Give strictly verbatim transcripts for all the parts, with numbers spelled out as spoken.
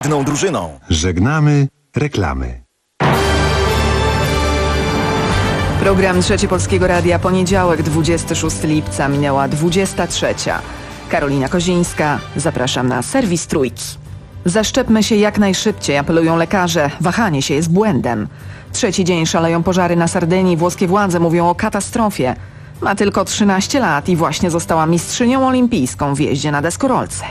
jedną drużyną. Żegnamy reklamy. Program Trzecie Polskiego Radia, poniedziałek, dwudziestego szóstego lipca, minęła dwudziesta trzecia. Karolina Kozińska, zapraszam na serwis Trójki. Zaszczepmy się jak najszybciej, apelują lekarze. Wahanie się jest błędem. Trzeci dzień szaleją pożary na Sardynii. Włoskie władze mówią o katastrofie. Ma tylko trzynaście lat i właśnie została mistrzynią olimpijską w jeździe na deskorolce.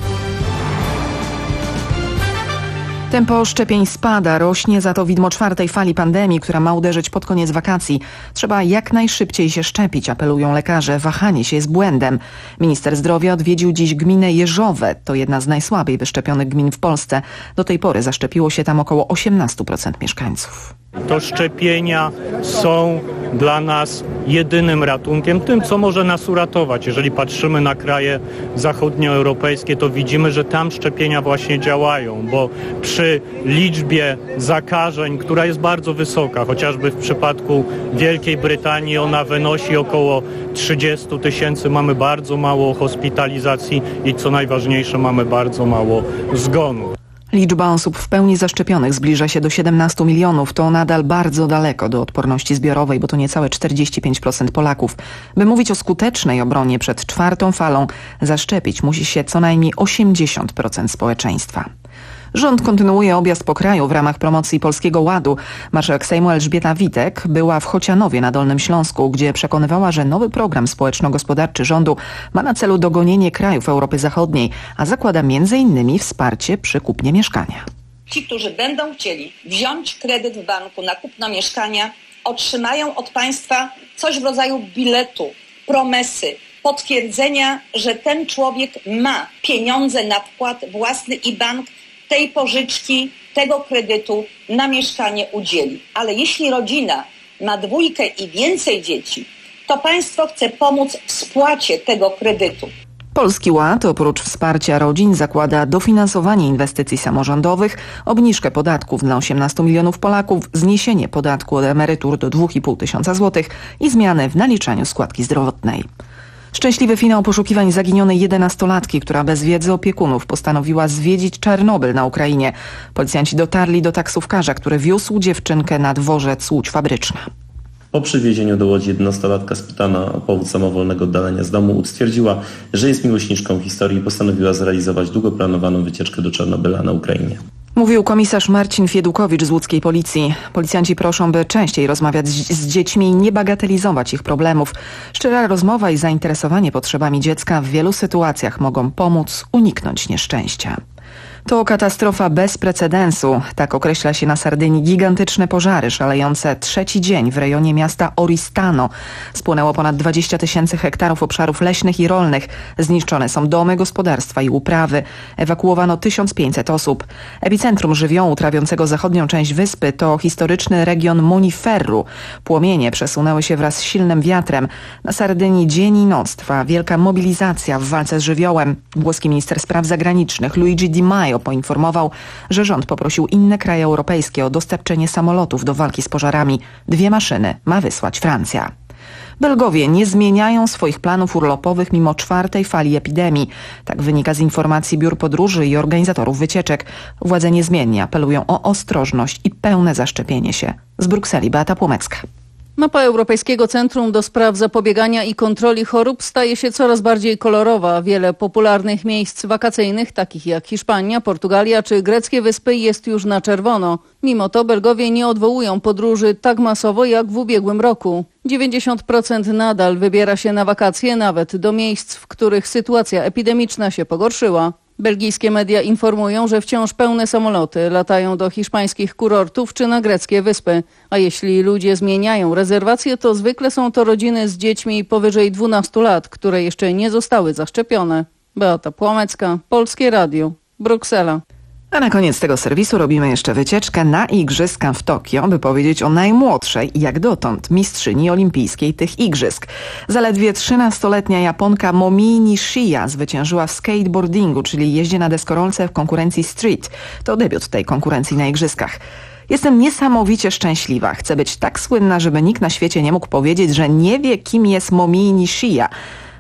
Tempo szczepień spada, rośnie za to widmo czwartej fali pandemii, która ma uderzyć pod koniec wakacji. Trzeba jak najszybciej się szczepić, apelują lekarze. Wahanie się jest błędem. Minister zdrowia odwiedził dziś gminę Jeżowe. To jedna z najsłabiej wyszczepionych gmin w Polsce. Do tej pory zaszczepiło się tam około osiemnaście procent mieszkańców. To szczepienia są dla nas jedynym ratunkiem, tym co może nas uratować. Jeżeli patrzymy na kraje zachodnioeuropejskie, to widzimy, że tam szczepienia właśnie działają, bo przy liczbie zakażeń, która jest bardzo wysoka, chociażby w przypadku Wielkiej Brytanii ona wynosi około trzydzieści tysięcy, mamy bardzo mało hospitalizacji i co najważniejsze, mamy bardzo mało zgonów. Liczba osób w pełni zaszczepionych zbliża się do siedemnastu milionów. To nadal bardzo daleko do odporności zbiorowej, bo to niecałe czterdzieści pięć procent Polaków. By mówić o skutecznej obronie przed czwartą falą, zaszczepić musi się co najmniej osiemdziesiąt procent społeczeństwa. Rząd kontynuuje objazd po kraju w ramach promocji Polskiego Ładu. Marszałek Sejmu Elżbieta Witek była w Chocianowie na Dolnym Śląsku, gdzie przekonywała, że nowy program społeczno-gospodarczy rządu ma na celu dogonienie krajów Europy Zachodniej, a zakłada między innymi wsparcie przy kupnie mieszkania. Ci, którzy będą chcieli wziąć kredyt w banku na kupno mieszkania, otrzymają od państwa coś w rodzaju biletu, promesy, potwierdzenia, że ten człowiek ma pieniądze na wkład własny i bank tej pożyczki, tego kredytu na mieszkanie udzieli. Ale jeśli rodzina ma dwójkę i więcej dzieci, to państwo chce pomóc w spłacie tego kredytu. Polski Ład oprócz wsparcia rodzin zakłada dofinansowanie inwestycji samorządowych, obniżkę podatków dla osiemnastu milionów Polaków, zniesienie podatku od emerytur do dwa i pół tysiąca złotych i zmiany w naliczaniu składki zdrowotnej. Szczęśliwy finał poszukiwań zaginionej jedenastolatki, która bez wiedzy opiekunów postanowiła zwiedzić Czarnobyl na Ukrainie. Policjanci dotarli do taksówkarza, który wiózł dziewczynkę na dworzec Łódź Fabryczna. Po przywiezieniu do Łodzi jedenastolatka spytana o powód samowolnego oddalenia z domu stwierdziła, że jest miłośniczką historii i postanowiła zrealizować długo planowaną wycieczkę do Czarnobyla na Ukrainie. Mówił komisarz Marcin Fiedukowicz z łódzkiej policji. Policjanci proszą, by częściej rozmawiać z, z dziećmi i nie bagatelizować ich problemów. Szczera rozmowa i zainteresowanie potrzebami dziecka w wielu sytuacjach mogą pomóc uniknąć nieszczęścia. To katastrofa bez precedensu. Tak określa się na Sardynii gigantyczne pożary szalejące trzeci dzień w rejonie miasta Oristano. Spłonęło ponad dwadzieścia tysięcy hektarów obszarów leśnych i rolnych. Zniszczone są domy, gospodarstwa i uprawy. Ewakuowano tysiąc pięćset osób. Epicentrum żywiołu trawiącego zachodnią część wyspy to historyczny region Moniferru. Płomienie przesunęły się wraz z silnym wiatrem. Na Sardynii dzień i noc trwa wielka mobilizacja w walce z żywiołem. Włoski minister spraw zagranicznych Luigi Di Maio poinformował, że rząd poprosił inne kraje europejskie o dostarczenie samolotów do walki z pożarami. Dwie maszyny ma wysłać Francja. Belgowie nie zmieniają swoich planów urlopowych mimo czwartej fali epidemii. Tak wynika z informacji biur podróży i organizatorów wycieczek. Władze niezmiennie apelują o ostrożność i pełne zaszczepienie się. Z Brukseli Beata Płomecka. Mapa Europejskiego Centrum do Spraw Zapobiegania i Kontroli Chorób staje się coraz bardziej kolorowa. Wiele popularnych miejsc wakacyjnych, takich jak Hiszpania, Portugalia czy greckie wyspy, jest już na czerwono. Mimo to Belgowie nie odwołują podróży tak masowo jak w ubiegłym roku. dziewięćdziesiąt procent nadal wybiera się na wakacje, nawet do miejsc, w których sytuacja epidemiczna się pogorszyła. Belgijskie media informują, że wciąż pełne samoloty latają do hiszpańskich kurortów czy na greckie wyspy. A jeśli ludzie zmieniają rezerwacje, to zwykle są to rodziny z dziećmi powyżej dwunastu lat, które jeszcze nie zostały zaszczepione. Beata Płomecka, Polskie Radio, Bruksela. A na koniec tego serwisu robimy jeszcze wycieczkę na Igrzyska w Tokio, by powiedzieć o najmłodszej, jak dotąd, mistrzyni olimpijskiej tych igrzysk. Zaledwie trzynastoletnia Japonka Momii Nishia zwyciężyła w skateboardingu, czyli jeździe na deskorolce w konkurencji street. To debiut tej konkurencji na igrzyskach. Jestem niesamowicie szczęśliwa. Chcę być tak słynna, żeby nikt na świecie nie mógł powiedzieć, że nie wie, kim jest Momii Nishia.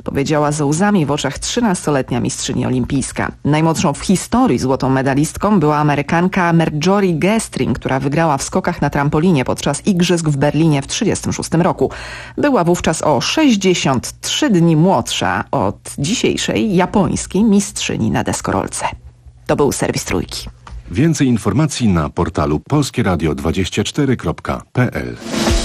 powiedziała ze łzami w oczach trzynastoletnia mistrzyni olimpijska. Najmłodszą w historii złotą medalistką była Amerykanka Marjorie Gestring, która wygrała w skokach na trampolinie podczas igrzysk w Berlinie w trzydziestym szóstym roku. Była wówczas o sześćdziesiąt trzy dni młodsza od dzisiejszej japońskiej mistrzyni na deskorolce. To był serwis Trójki. Więcej informacji na portalu polskie radio dwadzieścia cztery kropka p l.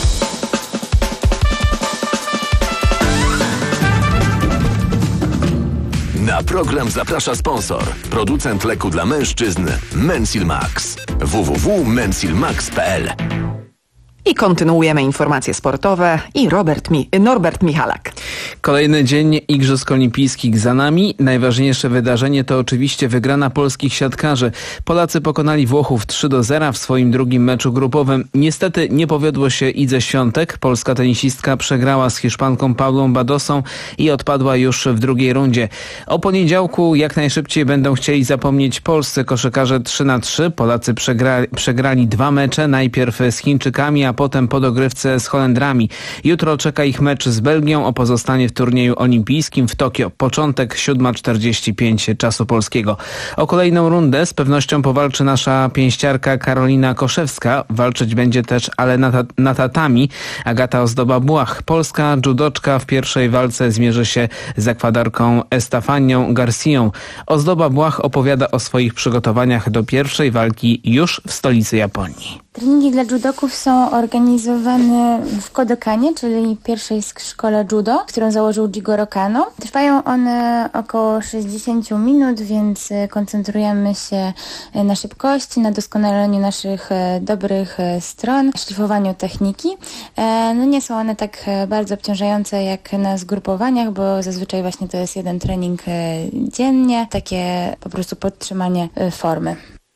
Na program zaprasza sponsor, producent leku dla mężczyzn Mensil Max. w w w kropka mensil max kropka p l. I kontynuujemy informacje sportowe i Robert Mi- Norbert Michalak. Kolejny dzień Igrzysk Olimpijskich za nami. Najważniejsze wydarzenie to oczywiście wygrana polskich siatkarzy. Polacy pokonali Włochów trzy do zera w swoim drugim meczu grupowym. Niestety nie powiodło się Idze Świątek. Polska tenisistka przegrała z Hiszpanką Paulą Badosą i odpadła już w drugiej rundzie. O poniedziałku jak najszybciej będą chcieli zapomnieć polscy koszykarze trzy na trzy. Polacy przegra- przegrali dwa mecze. Najpierw z Chińczykami, a potem po dogrywce z Holendrami. Jutro czeka ich mecz z Belgią o pozostanie w turnieju olimpijskim w Tokio. Początek siódma czterdzieści pięć czasu polskiego. O kolejną rundę z pewnością powalczy nasza pięściarka Karolina Koszewska. Walczyć będzie też ale na, ta- na tatami Agata Ozdoba-Błach. Polska judoczka w pierwszej walce zmierzy się z Ekwadorką Estefanią Garcją. Ozdoba-Błach opowiada o swoich przygotowaniach do pierwszej walki już w stolicy Japonii. Treningi dla judoków są organizowane w Kodokanie, czyli pierwszej szkole judo, którą założył Jigoro Kano. Trwają one około sześćdziesiąt minut, więc koncentrujemy się na szybkości, na doskonaleniu naszych dobrych stron, szlifowaniu techniki. No nie są one tak bardzo obciążające jak na zgrupowaniach, bo zazwyczaj właśnie to jest jeden trening dziennie, takie po prostu podtrzymanie formy.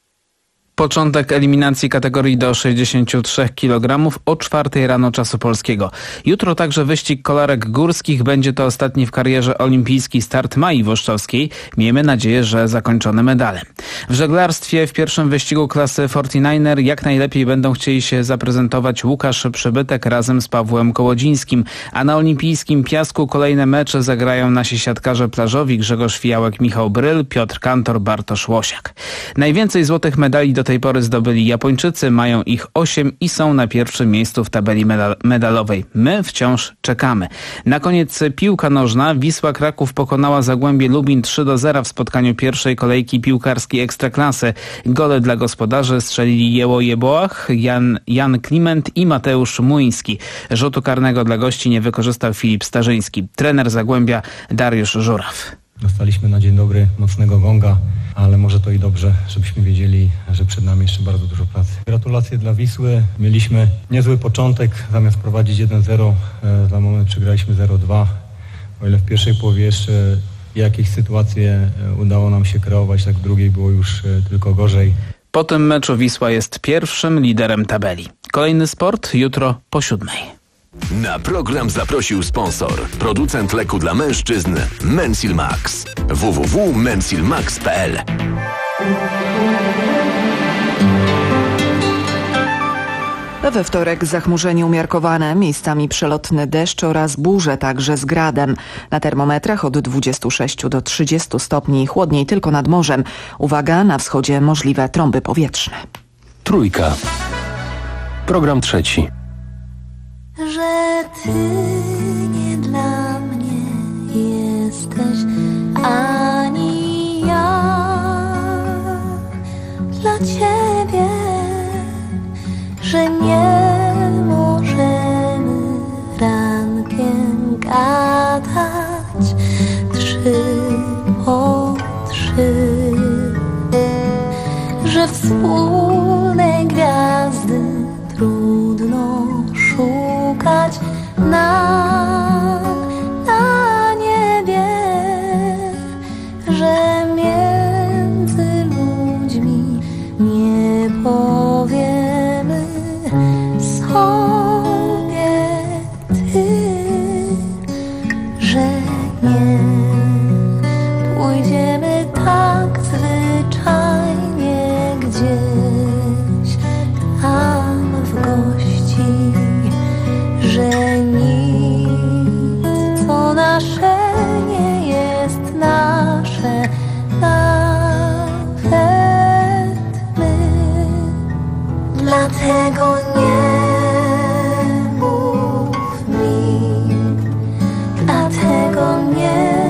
Początek eliminacji kategorii do sześćdziesięciu trzech kilogramów o czwartej rano czasu polskiego. Jutro także wyścig kolarek górskich. Będzie to ostatni w karierze olimpijski start Mai Włoszczowskiej. Miejmy nadzieję, że zakończone medalem. W żeglarstwie w pierwszym wyścigu klasy czterdzieści dziewięć jak najlepiej będą chcieli się zaprezentować Łukasz Przybytek razem z Pawłem Kołodzińskim. A na olimpijskim piasku kolejne mecze zagrają nasi siatkarze plażowi Grzegorz Fijałek, Michał Bryl, Piotr Kantor, Bartosz Łosiak. Najwięcej złotych medali do tej pory zdobyli Japończycy, mają ich osiem i są na pierwszym miejscu w tabeli medal- medalowej. My wciąż czekamy. Na koniec piłka nożna. Wisła Kraków pokonała Zagłębie Lubin trzy do zera w spotkaniu pierwszej kolejki piłkarskiej Ekstraklasy. Gole dla gospodarzy strzelili Jeło Jeboach, Jan, Jan Kliment i Mateusz Muński. Rzutu karnego dla gości nie wykorzystał Filip Starzyński. Trener Zagłębia Dariusz Żuraw. Dostaliśmy na dzień dobry mocnego gonga, ale może to i dobrze, żebyśmy wiedzieli, że przed nami jeszcze bardzo dużo pracy. Gratulacje dla Wisły. Mieliśmy niezły początek. Zamiast prowadzić jeden zero, za moment przegraliśmy zero dwa. O ile w pierwszej połowie jeszcze jakieś sytuacje udało nam się kreować, tak w drugiej było już tylko gorzej. Po tym meczu Wisła jest pierwszym liderem tabeli. Kolejny sport jutro po siódmej. Na program zaprosił sponsor, producent leku dla mężczyzn Mensil Max. w w w kropka mensil max kropka p l. We wtorek zachmurzenie umiarkowane, miejscami przelotny deszcz oraz burze, także z gradem. Na termometrach od dwudziestu sześciu do trzydziestu stopni, chłodniej tylko nad morzem. Uwaga, na wschodzie możliwe trąby powietrzne. Trójka. Program trzeci. Że ty nie dla mnie jesteś, ani ja dla ciebie, że nie możemy rankiem gadać trzy po trzy, że wspólnej gwiazdy trudno szukać nam na niebie, że między ludźmi nie powiemy sobie ty, że nie pójdziemy tak zwyczajnie gdzieś tam w gości, że nic, co nasze Dlatego nie mów mi, dlatego nie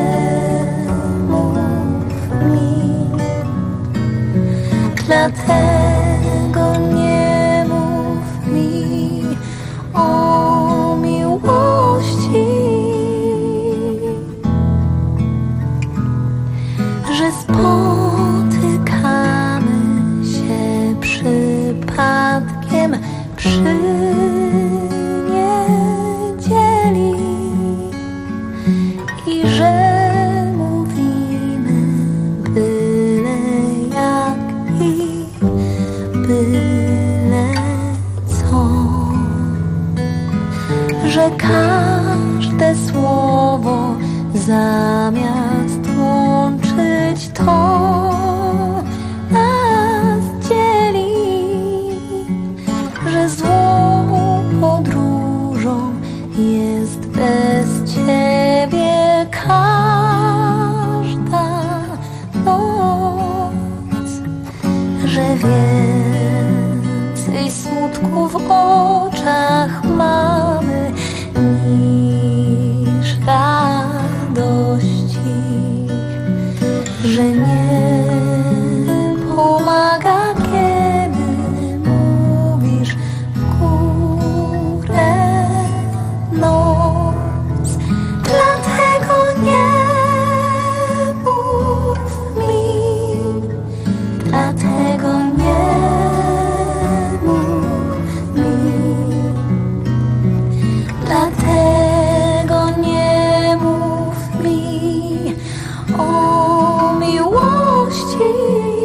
mów mi, dlatego nie mów mi o miłości, że spotykamy się przypadkiem przy niedzieli i że mówimy byle jak i byle co, że każde słowo zamiast łączyć to nas dzieli, że złą podróżą jest bez ciebie każda noc, że więcej smutku w oczach mamy niż radości, że nie pomaga, kiedy mówisz w górę noc. Dlatego nie mów mi, dlatego nie mów mi, dlatego nie mów mi o miłości.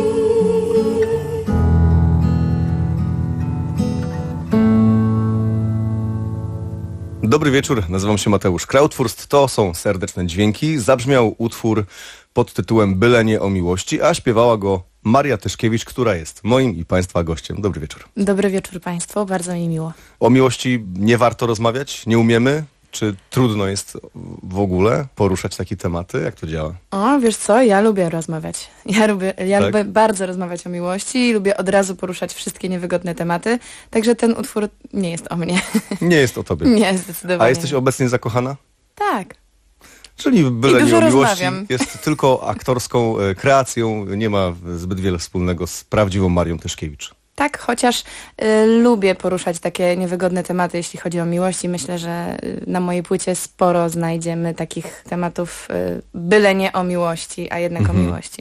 Dobry wieczór, nazywam się Mateusz Krautfurst, to są Serdeczne Dźwięki. Zabrzmiał utwór pod tytułem Byle nie o miłości, a śpiewała go Maria Tyszkiewicz, która jest moim i Państwa gościem. Dobry wieczór. Dobry wieczór Państwu, bardzo mi miło. O miłości nie warto rozmawiać? Nie umiemy? Czy trudno jest w ogóle poruszać takie tematy? Jak to działa? O, wiesz co, ja lubię rozmawiać. Ja lubię, ja Tak? lubię bardzo rozmawiać o miłości i lubię od razu poruszać wszystkie niewygodne tematy, także ten utwór nie jest o mnie. Nie jest o tobie. Nie, zdecydowanie. A jesteś obecnie zakochana? Tak. Czyli Byle I nie dużo o miłości rozmawiam. jest tylko aktorską e, kreacją, nie ma zbyt wiele wspólnego z prawdziwą Marią Tyszkiewicz. Tak, chociaż y, lubię poruszać takie niewygodne tematy, jeśli chodzi o miłość i myślę, że y, na mojej płycie sporo znajdziemy takich tematów y, byle nie o miłości, a jednak Mhm. o miłości.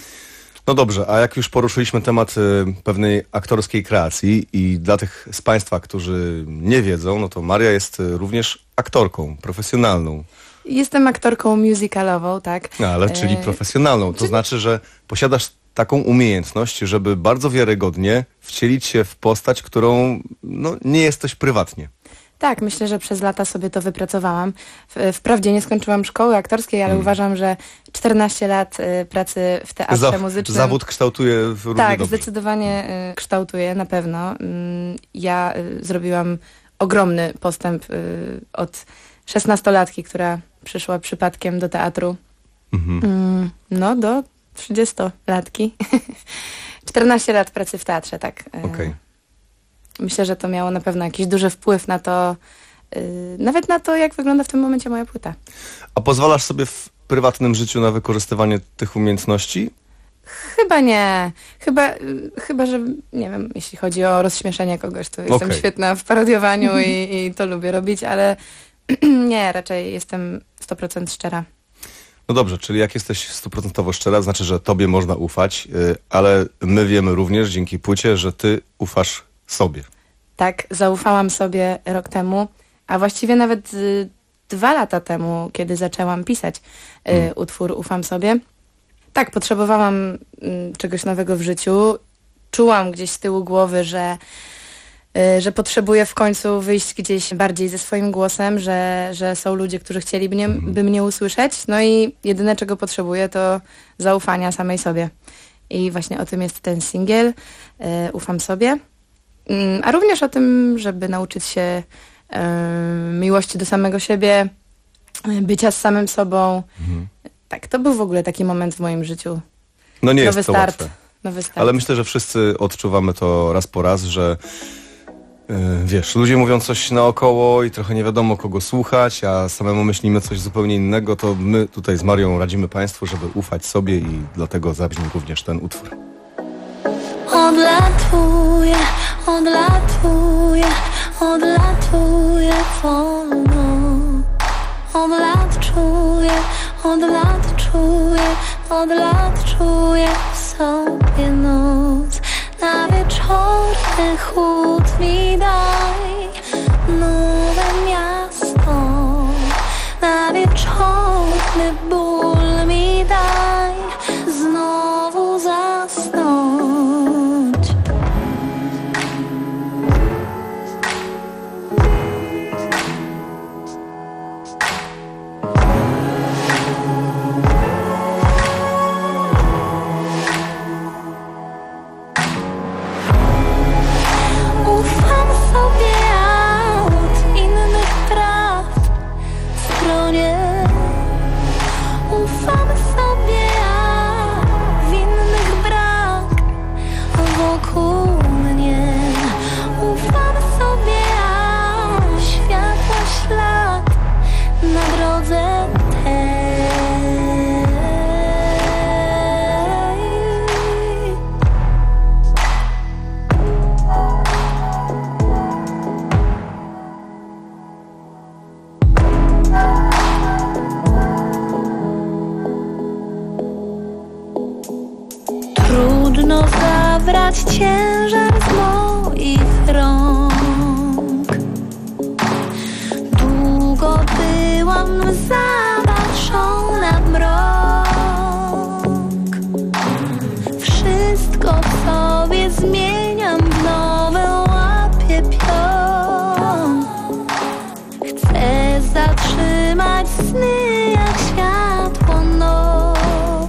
No dobrze, a jak już poruszyliśmy temat e, pewnej aktorskiej kreacji i dla tych z Państwa, którzy nie wiedzą, no to Maria jest e, również aktorką profesjonalną. Jestem aktorką musicalową, tak. No, ale czyli E, profesjonalną. To znaczy, że posiadasz taką umiejętność, żeby bardzo wiarygodnie wcielić się w postać, którą no, nie jesteś prywatnie. Tak, myślę, że przez lata sobie to wypracowałam. W, wprawdzie nie skończyłam szkoły aktorskiej, ale Hmm. uważam, że czternaście lat y, pracy w teatrze Za- muzycznym... zawód kształtuje równie Tak, dobrze. zdecydowanie y, kształtuje, na pewno. Mm, ja y, zrobiłam ogromny postęp y, od szesnastolatki, która przyszła przypadkiem do teatru. Mhm. Mm, no, do trzydziestolatki. czternaście lat pracy w teatrze, tak. y, Okej. Myślę, że to miało na pewno jakiś duży wpływ na to, yy, nawet na to, jak wygląda w tym momencie moja płyta. A pozwalasz sobie w prywatnym życiu na wykorzystywanie tych umiejętności? Chyba nie. Chyba, yy, chyba że, nie wiem, jeśli chodzi o rozśmieszenie kogoś, to jestem Okej. świetna w parodiowaniu i, i to lubię robić, ale nie, raczej jestem sto procent szczera. No dobrze, czyli jak jesteś stuprocentowo szczera, znaczy, że tobie można ufać, yy, ale my wiemy również dzięki płycie, że ty ufasz sobie. Tak, zaufałam sobie rok temu, a właściwie nawet y, dwa lata temu, kiedy zaczęłam pisać y, Mm. utwór Ufam sobie. Tak, potrzebowałam y, czegoś nowego w życiu. Czułam gdzieś z tyłu głowy, że, y, że potrzebuję w końcu wyjść gdzieś bardziej ze swoim głosem, że, że są ludzie, którzy chcieliby mnie, by mnie usłyszeć. No i jedyne, czego potrzebuję, to zaufania samej sobie. I właśnie o tym jest ten singiel, y, Ufam sobie. Mm, A również o tym, żeby nauczyć się y, miłości do samego siebie, y, bycia z samym sobą. Mhm. Tak, to był w ogóle taki moment w moim życiu. No nie Nowy jest to start. łatwe. nowy start. Ale myślę, że wszyscy odczuwamy to raz po raz, że yy, wiesz, ludzie mówią coś naokoło i trochę nie wiadomo kogo słuchać, a samemu myślimy coś zupełnie innego, to my tutaj z Marią radzimy Państwu, żeby ufać sobie i dlatego zabrzmi również ten utwór. Odlatuję, odlatuję, odlatuję wolno. Od lat czuję, od lat czuję, od lat czuję w sobie noc. Na wieczorny chłód mi daj nowe miasto. Na wieczorny ból mi daj znowu zasnąć. Ufam sobie od innych prawd w stronie. Ufam sobie, a winnych brak wokół mnie. Ufam sobie, a światła ślad na drodze tej. Trudno zabrać ciężar z moich rąk. Długo byłam zapatrzona w mrok. Wszystko w sobie zmieniam, w nowe łapie pion. Chcę zatrzymać sny jak światło noc.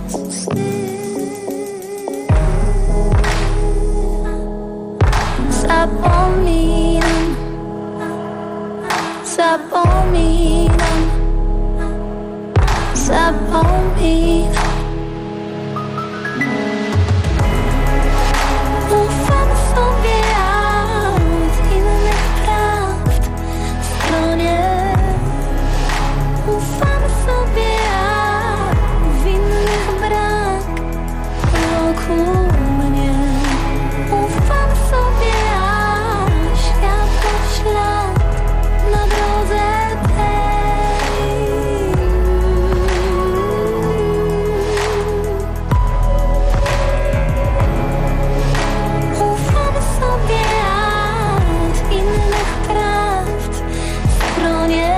Zapominam, zapominam, zapominam. Ufam sobie od innych prawd w stronie. Ufam sobie, a winnych brak wokół mnie. Ufam sobie, a światło ślad na drodze tej. Ufam sobie, a od innych prawd w stronie.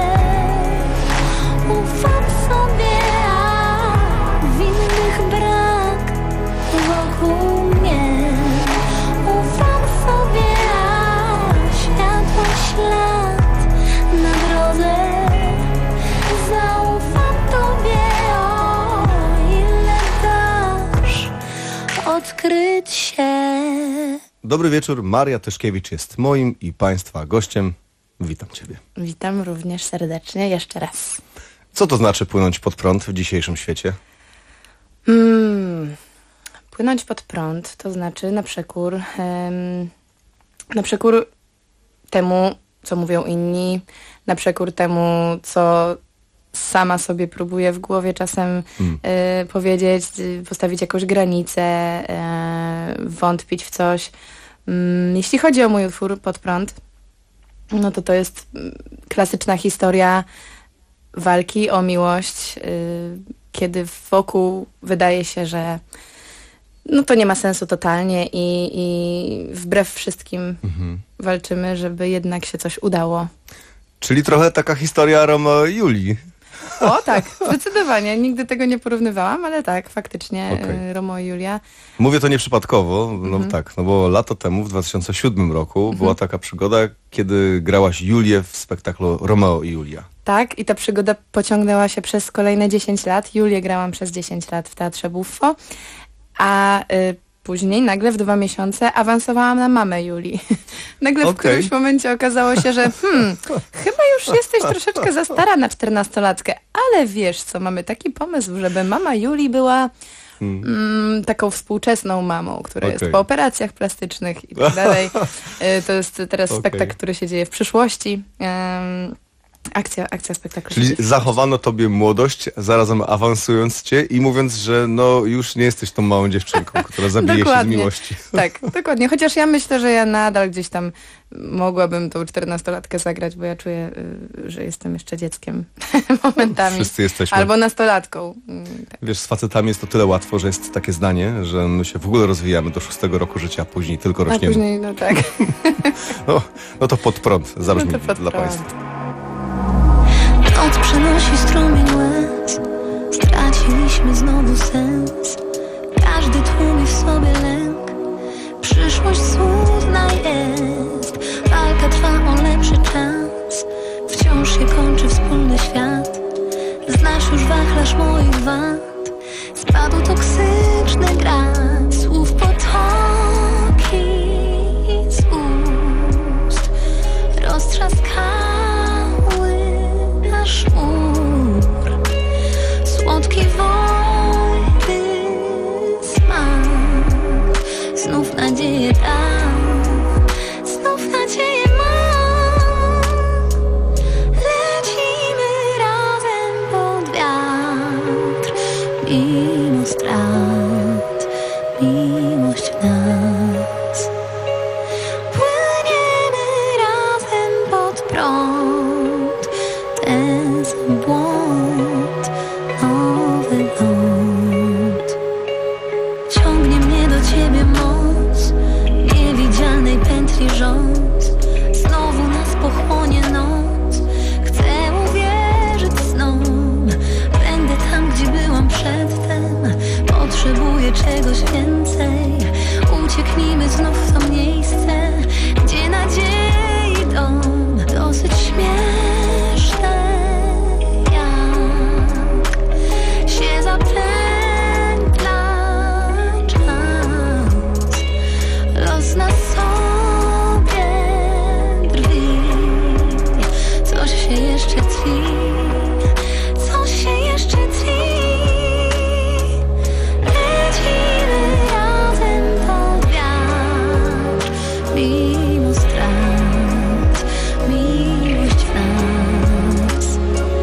Ufam sobie, a winnych brak wokół mnie. Ufam sobie, a światło ślad na drodze. Zaufam Tobie, o ile dasz odkryć się. Dobry wieczór, Maria Tyszkiewicz jest moim i Państwa gościem. Witam Ciebie. Witam również serdecznie jeszcze raz. Co to znaczy płynąć pod prąd w dzisiejszym świecie? Mm, płynąć pod prąd to znaczy na przekór, em, na przekór temu, co mówią inni, na przekór temu, co sama sobie próbuję w głowie czasem Hmm. y, powiedzieć, y, postawić jakąś granicę, y, wątpić w coś. Mm, jeśli chodzi o mój utwór Pod prąd, no to to jest mm, klasyczna historia walki o miłość, y, kiedy wokół wydaje się, że no to nie ma sensu totalnie i, i wbrew wszystkim Mhm. walczymy, żeby jednak się coś udało. Czyli trochę taka historia Romeo i Julii. O tak, zdecydowanie. Nigdy tego nie porównywałam, ale tak, faktycznie Okej. y, Romeo i Julia. Mówię to nieprzypadkowo, no Mhm. tak, no bo lato temu, w dwa tysiące siódmym roku, była taka przygoda, kiedy grałaś Julię w spektaklu Romeo i Julia. Tak, i ta przygoda pociągnęła się przez kolejne dziesięć lat. Julię grałam przez dziesięć lat w Teatrze Buffo, a y, później nagle w dwa miesiące awansowałam na mamę Julii. Nagle w Okej. którymś momencie okazało się, że hmm, chyba już jesteś troszeczkę za stara na czternastolatkę, ale wiesz co, mamy taki pomysł, żeby mama Julii była hmm. mm, taką współczesną mamą, która okay. jest po operacjach plastycznych i tak dalej. To jest teraz okay. spektakl, który się dzieje w przyszłości. Um, Akcja, akcja spektaklu. Czyli zachowano tobie młodość, zarazem awansując cię i mówiąc, że no już nie jesteś tą małą dziewczynką, która zabije się z miłości. Tak, dokładnie. Chociaż ja myślę, że ja nadal gdzieś tam mogłabym tą czternastolatkę zagrać, bo ja czuję, że jestem jeszcze dzieckiem momentami. Wszyscy jesteśmy. Albo nastolatką. Wiesz, z facetami jest to tyle łatwo, że jest takie zdanie, że my się w ogóle rozwijamy do szóstego roku życia, a później tylko rośniemy. A później, no tak. no, no to pod prąd zabrzmi no to pod dla prąd. państwa. Noc przynosi strumień łez, straciliśmy znowu sens. Każdy tłumi w sobie lęk, przyszłość smutna jest. Walka trwa o lepszy czas, wciąż się kończy wspólny świat. Znasz już wachlarz moich wad, spadł toksyczny grad. Słów potoki z ust roztrzaskały nasz mur. Słodki wojny smak, znów nadzieję dam, znów nadzieję mam. Lecimy razem pod wiatr, mimo strat, miłość w nas. Płyniemy razem pod prąd, ten sam błąd, nowy ląd. Ciągnie mnie do ciebie moc niewidzialnej pętli rząd. Znowu nas pochłonie noc, chcę uwierzyć snom. Będę tam, gdzie byłam przedtem, potrzebuję czegoś więcej. Ucieknijmy znów w to miejsce, gdzie nadziei dom. Dosyć śmieszne, jak się zapętla czas. Los na sobie drwi, coś się jeszcze tli, coś się jeszcze tli. Lecimy razem pod wiatr, mimo strat, miłość w nas.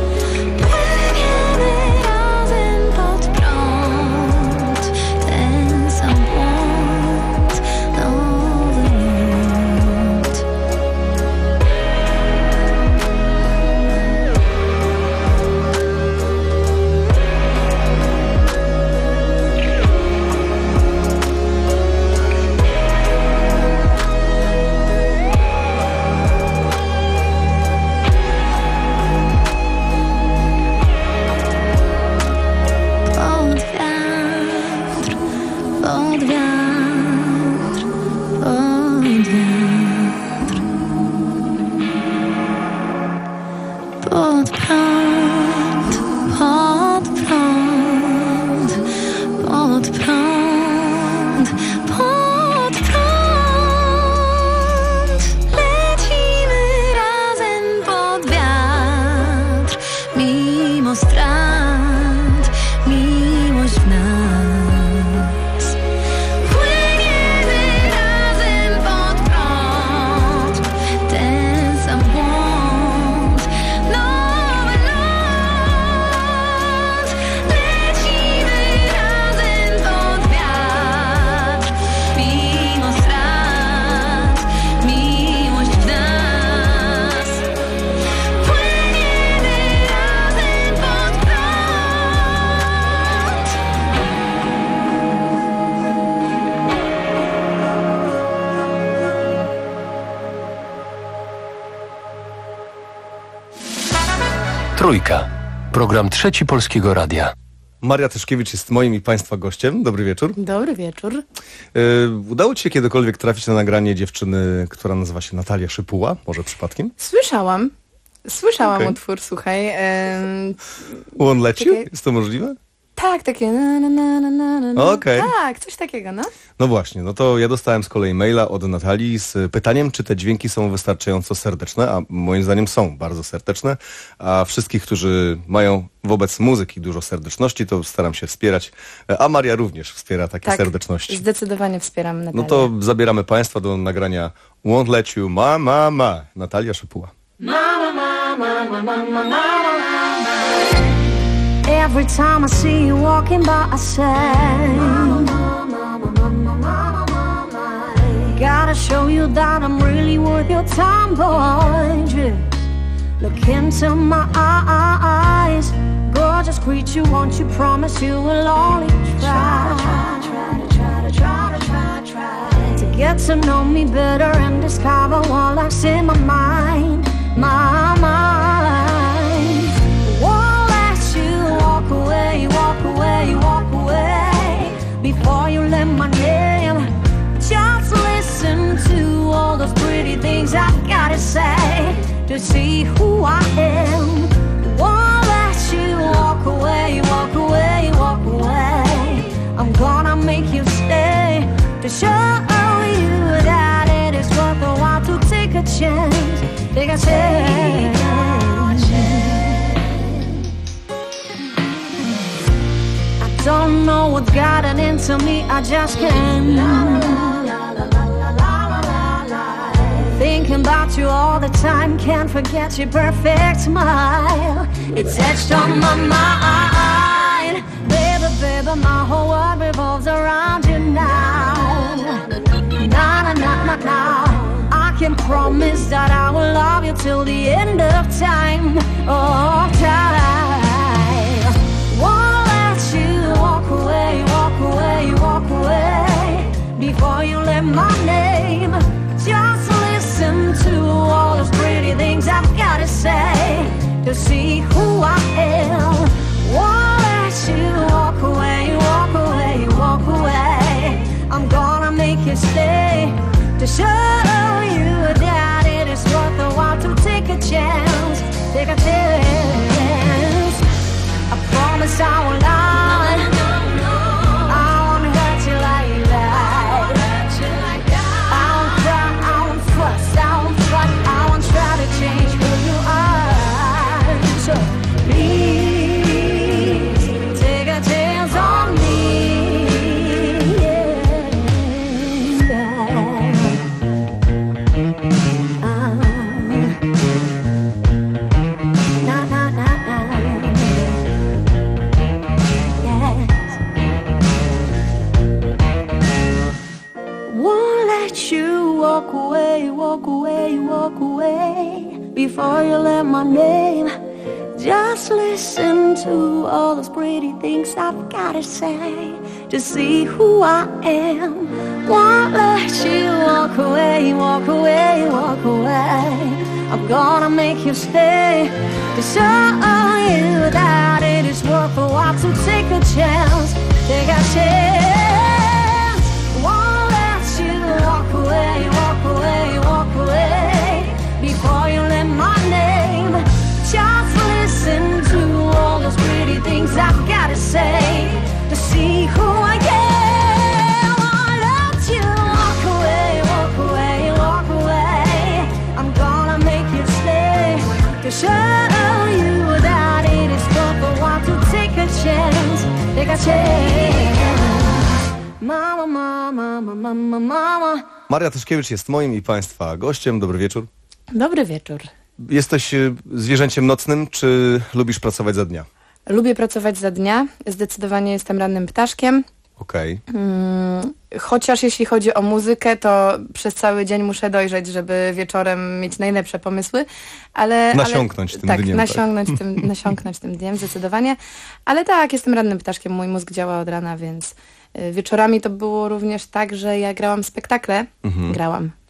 Płyniemy razem pod prąd, ten sam błąd, nowy ląd. Pod wiatr, pod wiatr, pod wiatr. Pod prąd, pod prąd, pod prąd, pod prąd. Lecimy razem pod wiatr, mimo strat, miłość w nas. Płyniemy razem pod prąd, ten sam błąd, nowy ląd. Lecimy razem pod wiatr, mimo strat, miłość w nas. Płyniemy razem pod prąd. Trójka. Program Trzeci Polskiego Radia. Maria Tyszkiewicz jest moim i państwa gościem. Dobry wieczór. Dobry wieczór. Yy, udało ci się kiedykolwiek trafić na nagranie dziewczyny, która nazywa się Natalia Szypuła? Może przypadkiem? Słyszałam. Słyszałam Okej. utwór, słuchaj. Em, Won't Let You? Czekaj. Jest to możliwe? Tak, takie na na na na na na. Okej. Tak, coś takiego, no. No właśnie, no to ja dostałem z kolei maila od Natalii z pytaniem, czy te dźwięki są wystarczająco serdeczne, a moim zdaniem są bardzo serdeczne, a wszystkich, którzy mają wobec muzyki dużo serdeczności, to staram się wspierać, a Maria również wspiera takie Tak, serdeczności. zdecydowanie wspieram Natalię. No to zabieramy Państwa do nagrania Won't Let You Ma Ma Ma, Natalia Szypuła. Mama, mama, mama, mama, mama. Every time I see you walking by, I say, mama, mama, mama, mama, mama. Gotta show you that I'm really worth your time, boy. Just look into my eyes. Gorgeous creature, won't you promise you will only try, try, try, try, try, try, try to get to know me better and discover what lies in my mind, my mind. Won't let you walk away, walk away, walk away before you let my name. Just listen to all those pretty things I've gotta say to see who I am. Won't let you walk away, walk away, walk away. I'm gonna make you stay to show you that it is worth a while to take a chance, take a chance. I don't know what got it into me, I just can't. Thinking about you all the time, can't forget your perfect smile. It's etched on my mind. Baby, baby, my whole world revolves around you now. Na na na na na. I can promise that I will love you till the end of time. Oh, time. Won't let you walk away, walk away, walk away before you let my name. Just listen to all those pretty things I've gotta say to see who I am. Won't let you walk away, walk away, walk away. I'm gonna make you stay to show you that it is worth a while to take a chance, take a chance. I promise I will not, I won't hurt you like that. I won't fight, I won't try to change who you are. So please take a chance on me. Yeah. Uh, na na na na. Yes. Won't let you walk away, walk away, walk away before you let my name. Just listen to all those pretty things I've gotta say to see who I am. Won't let you walk away, walk away, walk away. I'm gonna make you stay to show you that it is worth a while to take a chance, take a chance. Won't let you walk away, walk away, walk away before you let my name. Just listen to all those pretty things I've gotta say to see who I am. Won't let you walk away, walk away, walk away. I'm gonna make you stay to show you that it is worth a while to take a chance, take a chance. Mama, mama, mama, mama, mama. Maria Tyszkiewicz jest moim i Państwa gościem. Dobry wieczór. Dobry wieczór. Jesteś y, zwierzęciem nocnym, czy lubisz pracować za dnia? Lubię pracować za dnia. Zdecydowanie jestem rannym ptaszkiem. Okej. Mm, chociaż jeśli chodzi o muzykę, to przez cały dzień muszę dojrzeć, żeby wieczorem mieć najlepsze pomysły. Ale, Nasiąknąć ale, tym tak, dniem. Nasiągnąć tym, nasiąknąć tym dniem, zdecydowanie. Ale tak, jestem rannym ptaszkiem. Mój mózg działa od rana, więc y, wieczorami to było również tak, że ja grałam spektakle. Mhm. Grałam.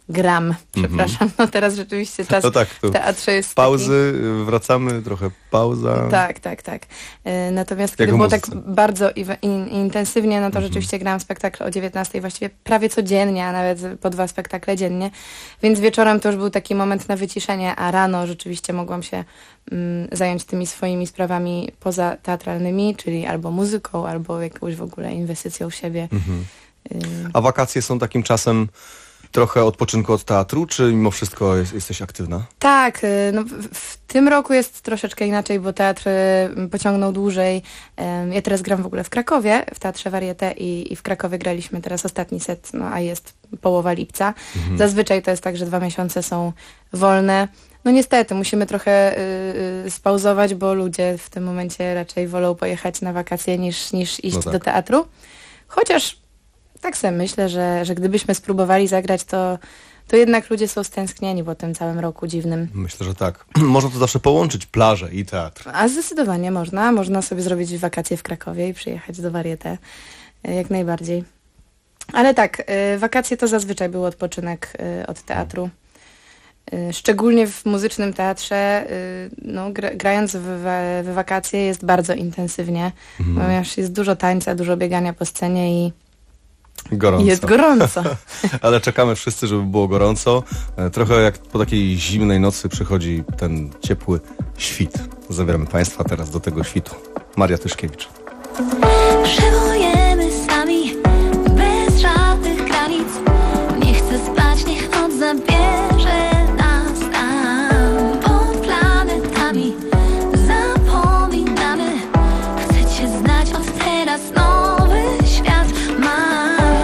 gram, przepraszam. Mm-hmm. No teraz rzeczywiście czas no tak, w teatrze jest pauzy, taki... wracamy, trochę pauza. Tak, tak, tak. Natomiast kiedy było tak bardzo in, intensywnie, no to mm-hmm. rzeczywiście gram spektakl o dziewiętnastej, właściwie prawie codziennie, a nawet po dwa spektakle dziennie. Więc wieczorem to już był taki moment na wyciszenie, a rano rzeczywiście mogłam się mm, zająć tymi swoimi sprawami pozateatralnymi, czyli albo muzyką, albo jakąś w ogóle inwestycją w siebie. Mm-hmm. y... A wakacje są takim czasem trochę odpoczynku od teatru, czy mimo wszystko jest, jesteś aktywna? Tak, no w, w tym roku jest troszeczkę inaczej, bo teatr pociągnął dłużej. Ja teraz gram w ogóle w Krakowie, w Teatrze Varieté i, i w Krakowie graliśmy teraz ostatni set, no a jest połowa lipca. Mhm. Zazwyczaj to jest tak, że dwa miesiące są wolne. No niestety, musimy trochę y, y, spauzować, bo ludzie w tym momencie raczej wolą pojechać na wakacje niż, niż iść no tak. do teatru. Chociaż tak sobie myślę, że, że gdybyśmy spróbowali zagrać, to, to jednak ludzie są stęsknieni po tym całym roku dziwnym. Myślę, że tak. Można to zawsze połączyć, plażę i teatr. A zdecydowanie można. Można sobie zrobić wakacje w Krakowie i przyjechać do Varieté. Jak najbardziej. Ale tak, wakacje to zazwyczaj był odpoczynek od teatru. Szczególnie w muzycznym teatrze, no, gra, grając w, w, w wakacje jest bardzo intensywnie. Mhm. Ponieważ jest dużo tańca, dużo biegania po scenie i gorąco. Jest gorąco. Ale czekamy wszyscy, żeby było gorąco. Trochę jak po takiej zimnej nocy przychodzi ten ciepły świt. Zabieramy Państwa teraz do tego świtu. Maria Tyszkiewicz. Przywołujemy sami, bez żadnych granic. Nie chcę spać, niech noc zabierze nas tam. Pod planetami zapominamy. Chcecie znać od teraz nowy świat ma.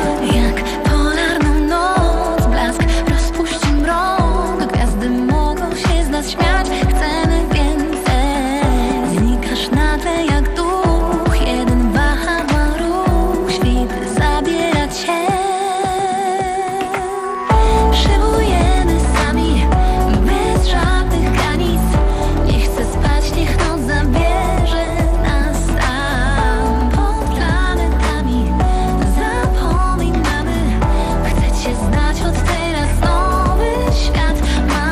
Śmiać chcemy więcej. Znikasz nagle jak duch. Jeden wahadła ruch. Świt zabiera cię. Przywołujemy sami, bez żadnych granic. Nie chcę spać, niech noc zabierze nas tam. Pod planetami zapominamy. Chcecie znać od teraz nowy świat ma.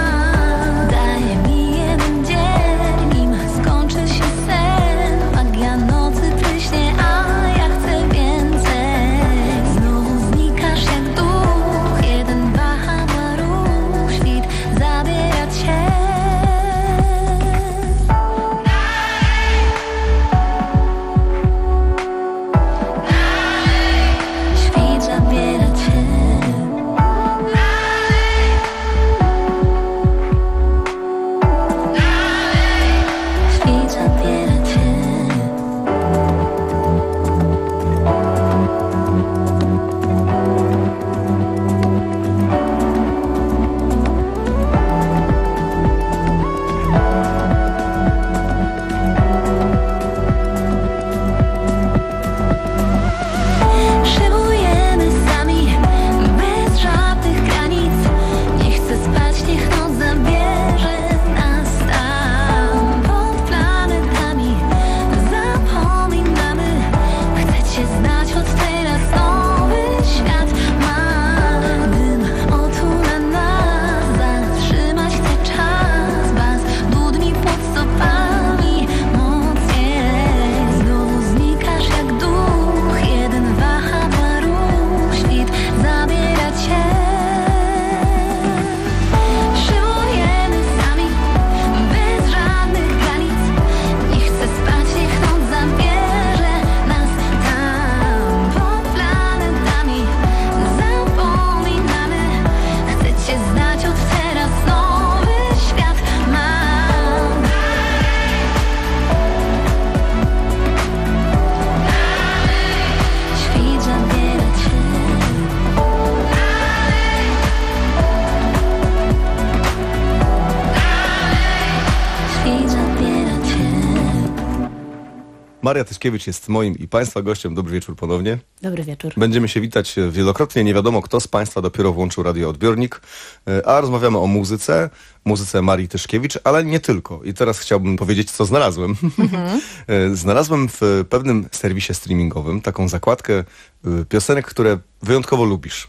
Maria Tyszkiewicz jest moim i Państwa gościem. Dobry wieczór ponownie. Dobry wieczór. Będziemy się witać wielokrotnie. Nie wiadomo, kto z Państwa dopiero włączył radioodbiornik. A rozmawiamy o muzyce, muzyce Marii Tyszkiewicz, ale nie tylko. I teraz chciałbym powiedzieć, co znalazłem. Mhm. Znalazłem w pewnym serwisie streamingowym taką zakładkę piosenek, które wyjątkowo lubisz.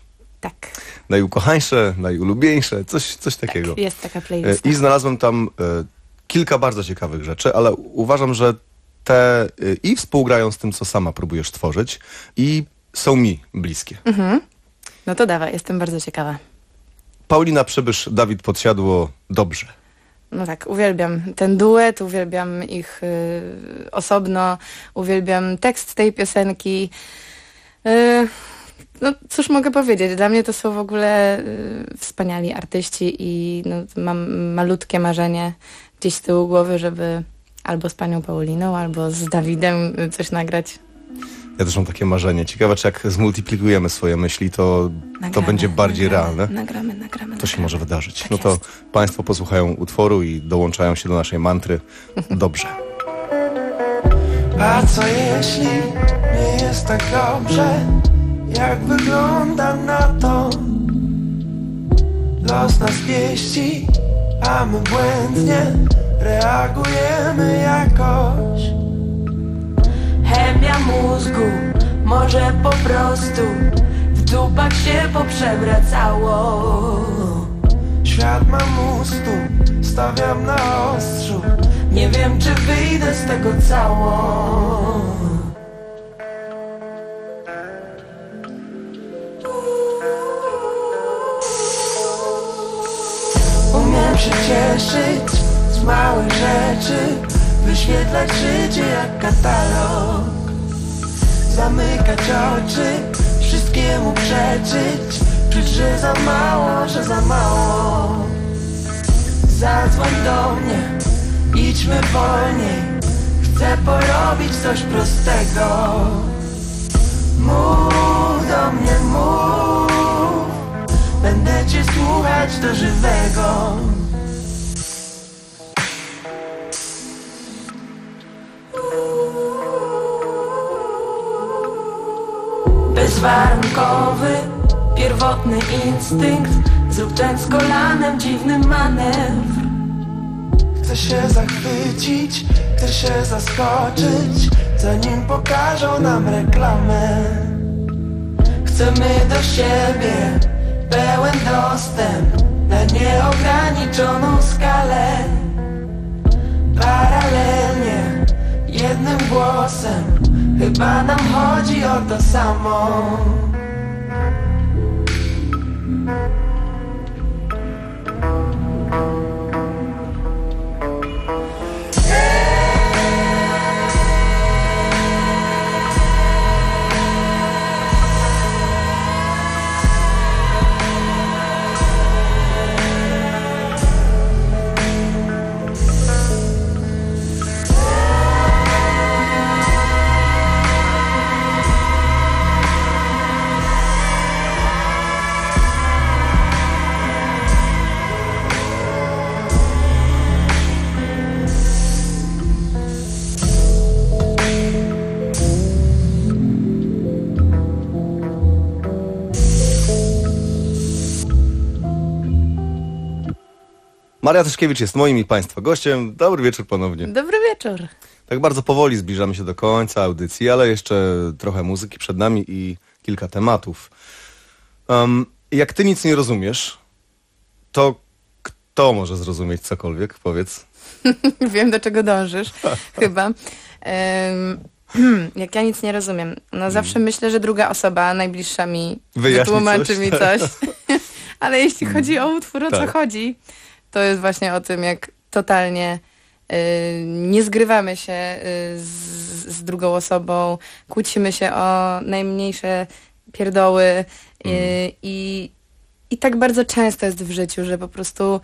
Tak. Najukochańsze, najulubieńsze, coś, coś takiego. Tak, jest taka playlista. I znalazłem tam e, kilka bardzo ciekawych rzeczy, ale uważam, że te e, i współgrają z tym, co sama próbujesz tworzyć, i są mi bliskie. Mhm. No to dawaj, jestem bardzo ciekawa. Paulina Przybysz, Dawid Podsiadło, Dobrze. No tak, uwielbiam ten duet, uwielbiam ich y, osobno, uwielbiam tekst tej piosenki. Y, no cóż mogę powiedzieć, dla mnie to są w ogóle y, wspaniali artyści i no, mam malutkie marzenie gdzieś z tyłu głowy, żeby albo z panią Pauliną, albo z Dawidem coś nagrać. Ja też mam takie marzenie. Ciekawe, czy jak zmultiplikujemy swoje myśli, to, Nagramy, to będzie bardziej nagramy, realne. Nagramy, nagramy. To nagramy. się może wydarzyć. Tak no to jest. Państwo posłuchają utworu i dołączają się do naszej mantry. Dobrze. A co jeśli nie jest tak dobrze, jak wyglądam na to? Los nas pieści, a my błędnie reagujemy jakoś. Chemia mózgu, może po prostu w dupach się poprzewracało. Świat mam u stóp, stawiam na ostrzu. Nie wiem, czy wyjdę z tego cało. Umiem się cieszyć z małych rzeczy, wyświetlać życie jak katalog, zamykać oczy, wszystkiemu przeczyć, czuć, że za mało, że za mało. Zadzwoń do mnie, idźmy wolniej, chcę porobić coś prostego. Mów do mnie, mów, będę cię słuchać do żywego. Bezwarunkowy, pierwotny instynkt, zrób ten z kolanem dziwny manewr. Chcę się zachwycić, chcę się zaskoczyć, zanim pokażą nam reklamę. Chcemy do siebie pełen dostęp na nieograniczoną skalę. Paralelnie, jednym głosem, chyba nam chodzi o to samo. Maria Tyszkiewicz jest moim i Państwa gościem. Dobry wieczór ponownie. Dobry wieczór. Tak bardzo powoli zbliżamy się do końca audycji, ale jeszcze trochę muzyki przed nami i kilka tematów. Um, jak ty nic nie rozumiesz, to kto może zrozumieć cokolwiek? Powiedz. Wiem, do czego dążysz, chyba. Um, jak ja nic nie rozumiem, no zawsze mm. myślę, że druga osoba najbliższa mi wyjaśni wytłumaczy coś, mi tak. coś. Ale jeśli chodzi o utwór, o tak. co chodzi, to jest właśnie o tym, jak totalnie y, nie zgrywamy się y, z, z drugą osobą, kłócimy się o najmniejsze pierdoły y, mm. i, i tak bardzo często jest w życiu, że po prostu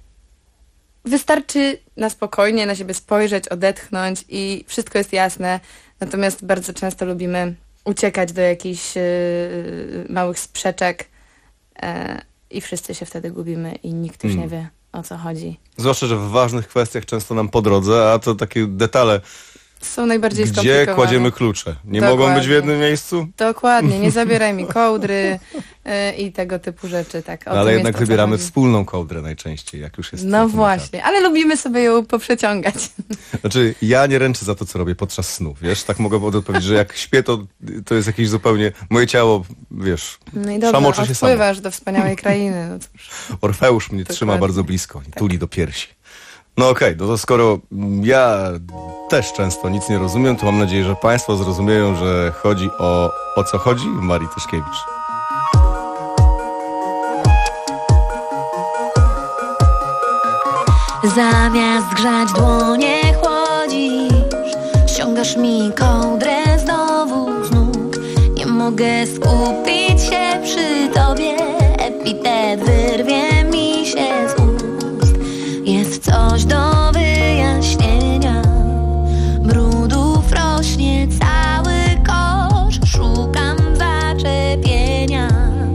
wystarczy na spokojnie na siebie spojrzeć, odetchnąć i wszystko jest jasne. Natomiast bardzo często lubimy uciekać do jakichś y, małych sprzeczek y, i wszyscy się wtedy gubimy i nikt już mm. nie wie, o co chodzi. Zwłaszcza, że w ważnych kwestiach często nam po drodze, a to takie detale, są najbardziej gdzie kładziemy klucze. Nie Dokładnie. mogą być w jednym miejscu? Dokładnie, nie zabieraj mi kołdry, yy, i tego typu rzeczy. Tak. O Ale tym jednak jest, wybieramy wspólną kołdrę najczęściej, jak już jest. No właśnie, ale lubimy sobie ją poprzeciągać. Znaczy, ja nie ręczę za to, co robię podczas snu, wiesz? Tak mogę odpowiedzieć, że jak śpię, to, to jest jakieś zupełnie... Moje ciało, wiesz, No i dobrze, szamocze się samo. odpływasz do wspaniałej krainy. No cóż. Orfeusz mnie Dokładnie. trzyma bardzo blisko i tuli do piersi. No okej, okay, no to skoro ja też często nic nie rozumiem, to mam nadzieję, że Państwo zrozumieją, że chodzi o... O co chodzi? Marii Tyszkiewicz. Zamiast grzać dłonie chłodzisz, ściągasz mi kołdrę znowu z nóg. Nie mogę skupić się przy tobie, epitet wyrwie mi się z ust. Jest coś do wyjaśnienia, brudów rośnie cały kosz. Szukam zaczepienia,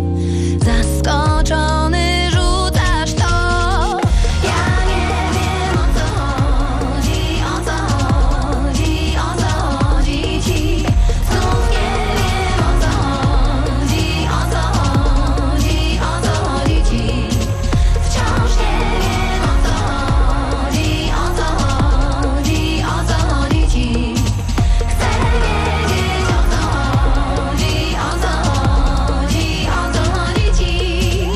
zaskoczony rzucasz to. Ja nie wiem, o co chodzi, o co chodzi, o co chodzi ci. Znów nie wiem, o co chodzi, o co chodzi, o co chodzi ci. Wciąż nie wiem, o co chodzi, o co chodzi, o co chodzi ci. Chcę wiedzieć, o co chodzi, o co chodzi, o co chodzi ci.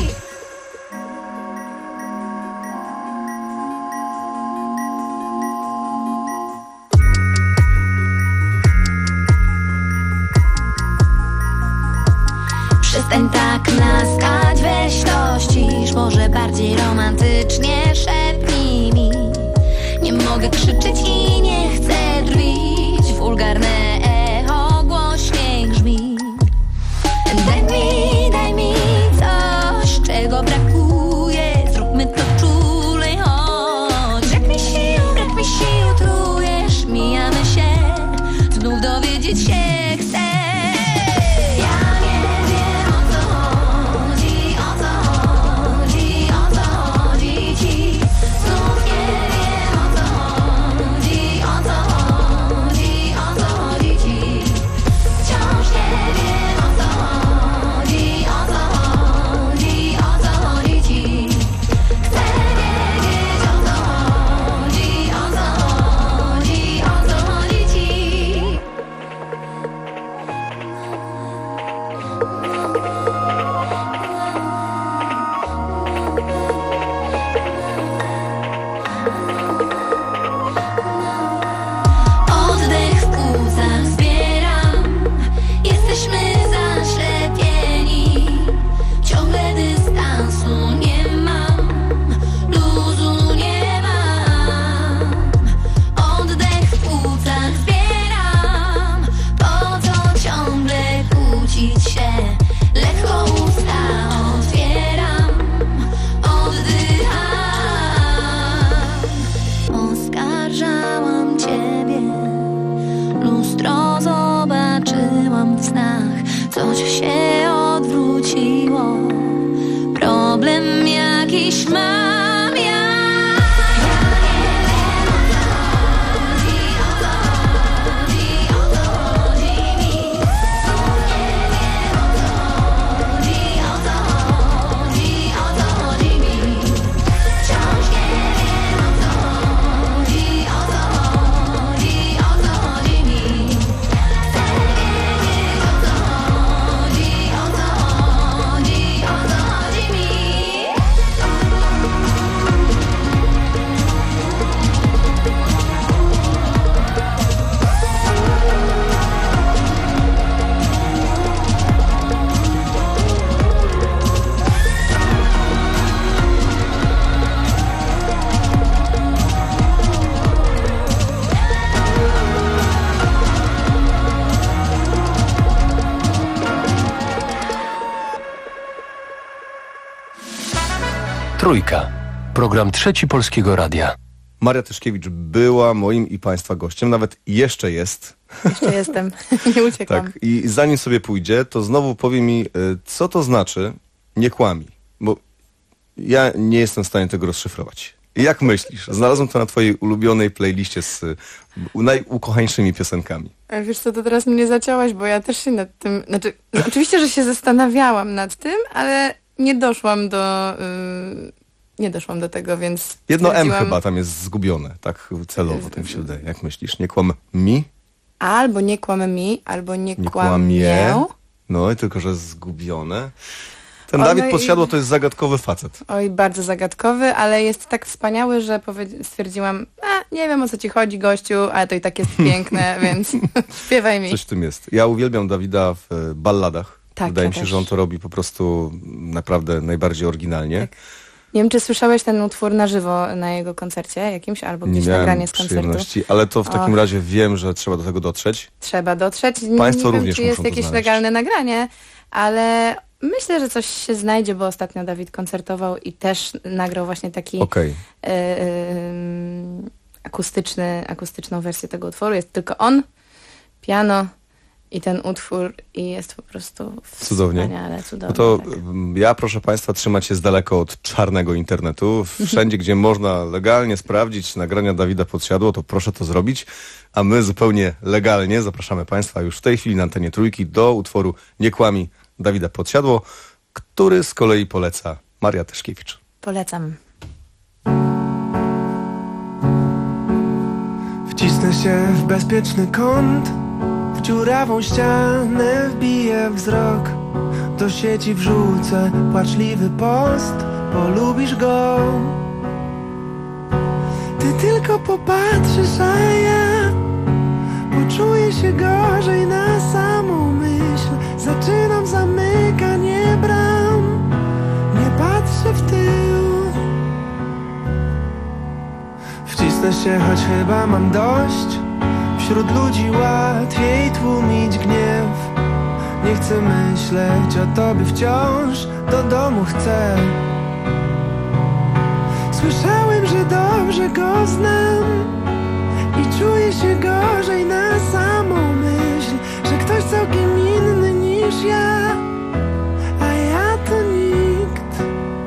Przestań tak klaskać, weź to ścisz, może bardziej romantycznie szepnij mi. Nie mogę krzyczeć i nie chcę drwić, wulgarne echo głośniej grzmi. Daj mi, daj mi coś, czego brakuje, zróbmy to czulej, choć brak mi sił, brak mi sił, trujesz, mijamy się, znów dowiedzieć się chcę. Ja nie wiem, o co chodzi, o co chodzi, o co chodzi ci. Znów nie wiem, o co chodzi, o co chodzi, o co chodzi ci. Wciąż nie wiem, o co chodzi, o co chodzi, o co chodzi ci. Chcę wiedzieć, o co chodzi, o co chodzi, o co chodzi ci. Oddech w płucach zbieram, jesteśmy zaślepieni. Ciągle dystansu nie mam, luzu nie mam. Oddech w płucach zbieram, po co ciągle kłócić się? Lekko usta otwieram, oddycham. Oskarżałam ciebie, lustro zobaczyłam w snach. Coś się odwróciło, problem jakiś mam ja. Ja nie wiem, o co chodzi, o co chodzi, o co chodzi mi. Znów nie wiem, o co chodzi, o co chodzi, o co chodzi mi. Wciąż nie wiem, o co chodzi, o co chodzi, o co chodzi mi. Chcę wiedzieć, o co chodzi, o co chodzi, o co chodzi mi. Trójka. Program Trzeci Polskiego Radia. Maria Tyszkiewicz była moim i Państwa gościem, nawet jeszcze jest. Jeszcze jestem, nie uciekłam. Tak, i zanim sobie pójdzie, to znowu powie mi, co to znaczy nie kłami, bo ja nie jestem w stanie tego rozszyfrować. Jak myślisz? Znalazłem to na twojej ulubionej playliście z najukochańszymi piosenkami. Wiesz co, to teraz mnie zaciąłaś, bo ja też się nad tym... Znaczy, oczywiście, że się zastanawiałam nad tym, ale nie doszłam do... Yy, nie doszłam do tego, więc... Jedno stwierdziłam... M chyba tam jest zgubione, tak celowo, tak mi się wydaje. Jak myślisz? Nie kłam mi? Albo nie kłam mi, albo nie, Nie kłamie. kłamie. No i tylko, że zgubione. Ten O, Dawid no i- Podsiadło to jest zagadkowy facet. Oj, bardzo zagadkowy, ale jest tak wspaniały, że powie- stwierdziłam, a nie wiem o co ci chodzi, gościu, ale to i tak jest piękne, więc śpiewaj mi. Coś w tym jest. Ja uwielbiam Dawida w e, balladach. Tak, Wydaje ja mi się, też. że on to robi po prostu naprawdę najbardziej oryginalnie. Nie wiem, czy słyszałeś ten utwór na żywo na jego koncercie jakimś, albo Nie gdzieś miałem nagranie z koncertu. przyjemności, ale to w takim Och. razie wiem, że trzeba do tego dotrzeć. Trzeba dotrzeć. Państwo nie wiem, również czy jest muszą to jakieś znaleźć. legalne nagranie, ale myślę, że coś się znajdzie, bo ostatnio Dawid koncertował i też nagrał właśnie taki Okej. e, e, akustyczny, akustyczną wersję tego utworu. Jest tylko on, piano i ten utwór i jest po prostu Cudownie. wspaniale, No cudownie. to tak. mm, ja proszę Państwa trzymać się z daleko od czarnego internetu. Wszędzie, gdzie można legalnie sprawdzić nagrania Dawida Podsiadło, to proszę to zrobić. A my zupełnie legalnie zapraszamy Państwa już w tej chwili na antenie Trójki do utworu Nie kłami Dawida Podsiadło, który z kolei poleca Maria Tyszkiewicz. Polecam. Wcisnę się w bezpieczny kąt, w dziurawą ścianę wbiję wzrok. Do sieci wrzucę płaczliwy post, polubisz go. Ty tylko popatrzysz, a ja poczuję się gorzej na samą myśl. Zaczynam zamykanie bram, nie patrzę w tył. Wcisnę się, choć chyba mam dość. Wśród ludzi łatwiej tłumić gniew. Nie chcę myśleć o tobie wciąż, do domu chcę. Słyszałem, że dobrze go znam i czuję się gorzej na samą myśl, że ktoś całkiem inny niż ja, a ja to nikt.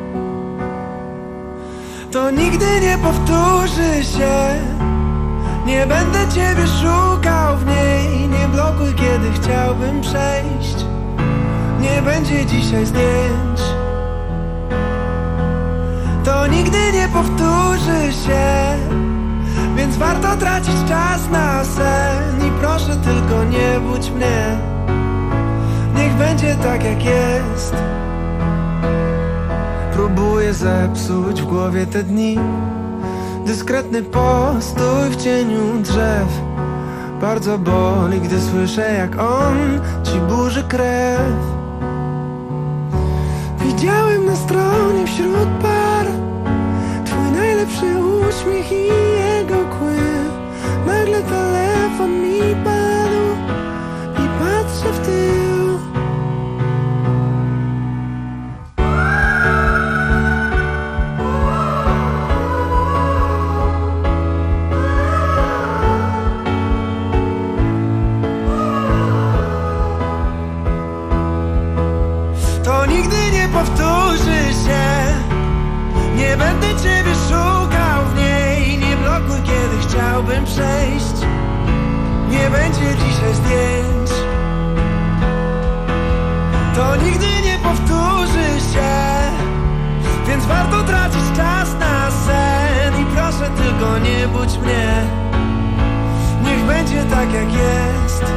To nigdy nie powtórzy się. Nie będę ciebie szukał w niej. Nie blokuj, kiedy chciałbym przejść. Nie będzie dzisiaj zdjęć. To nigdy nie powtórzy się. Więc warto tracić czas na sen. I proszę tylko nie budź mnie. Niech będzie tak jak jest. Próbuję zepsuć w głowie te dni. Dyskretny postój w cieniu drzew. Bardzo boli, gdy słyszę, jak on ci burzy krew. Widziałem na stronie wśród par twój najlepszy uśmiech i jego kły. Nagle telefon mi padł i patrzę w tył. To nigdy nie powtórzy się. Nie będę ciebie szukał w niej. Nie blokuj, kiedy chciałbym przejść. Nie będzie dzisiaj zdjęć. To nigdy nie powtórzy się. Więc warto tracić czas na sen. I proszę tylko nie budź mnie. Niech będzie tak jak jest.